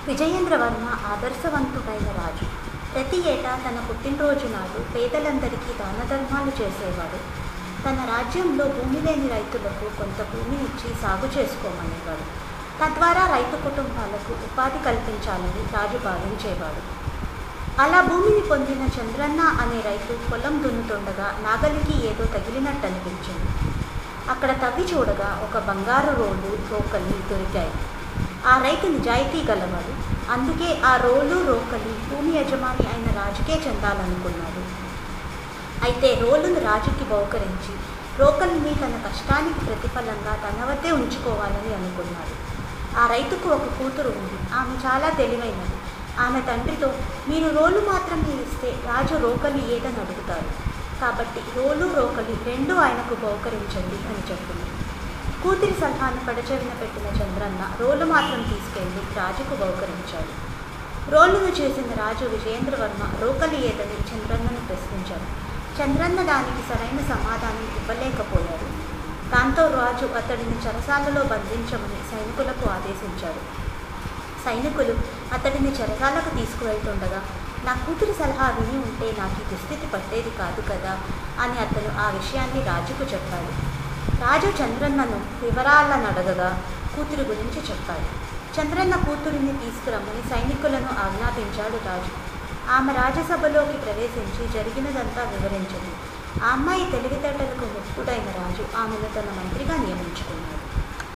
విజయేంద్రవర్మ ఆదర్శవంతుడైన రాజు. ప్రతి ఏటా తన పుట్టినరోజు నాడు పేదలందరికీ దానధర్మాలు చేసేవాడు. తన రాజ్యంలో భూమి లేని రైతులకు కొంత భూమినిచ్చి సాగు చేసుకోమనేవాడు. తద్వారా రైతు కుటుంబాలకు ఉపాధి కల్పించాలని రాజు భావించేవాడు. అలా భూమిని పొందిన చంద్రన్న అనే రైతు పొలం దున్నుతుండగా నాగలికి ఏదో తగిలినట్టు అనిపించింది. అక్కడ తవ్వి చూడగా ఒక బంగారు రోకలి దొరికాయి. ఆ రైతు నిజాయితీ గలవాడు. అందుకే ఆ రోకలి భూమి యజమాని అయిన రాజుకే చెందాలనుకున్నాడు. అయితే రోలును రాజుకి బహుకరించి రోకలిని తన కష్టానికి ప్రతిఫలంగా తన వద్దే ఉంచుకోవాలని అనుకున్నాడు. ఆ రైతుకు ఒక కూతురు ఉంది. ఆమె చాలా తెలివైనది. ఆమె తండ్రితో, మీరు రోలు మాత్రమే ఇస్తే రాజు రోకలి ఏదని అడుగుతారు. కాబట్టి రోకలి రెండూ ఆయనకు బహుకరించండి అని చెప్పింది. కూతురి సలహాను పడచెవిన పెట్టిన చంద్రన్న రోలు మాత్రం తీసుకెళ్లి రాజుకు బహుకరించాడు. రోలును చేసిన రాజు విజయేంద్రవర్మ రోకలి ఏదని చంద్రన్నను ప్రశ్నించాడు. చంద్రన్న దానికి సరైన సమాధానం ఇవ్వలేకపోయాడు. దాంతో రాజు అతడిని చెరసాలలో బంధించమని సైనికులకు ఆదేశించాడు. సైనికులు అతడిని చెరసాలకు తీసుకువెళ్తుండగా, నా కూతురి సలహా విని ఉంటే నాకు ఈ దుస్థితి పట్టేది కాదు కదా అని అతను ఆ విషయాన్ని రాజుకు చెప్పాడు. రాజు చంద్రన్నను వివరాలను అడగగా కూతురి గురించి చెప్పాడు. చంద్రన్న కూతురిని తీసుకురమ్మని సైనికులను ఆజ్ఞాపించాడు రాజు. ఆమె రాజసభలోకి ప్రవేశించి జరిగినదంతా వివరించింది. ఆ అమ్మాయి తెలివితేటలకు ముగ్ధుడైన రాజు ఆమెను తన మంత్రిగా నియమించుకున్నాడు.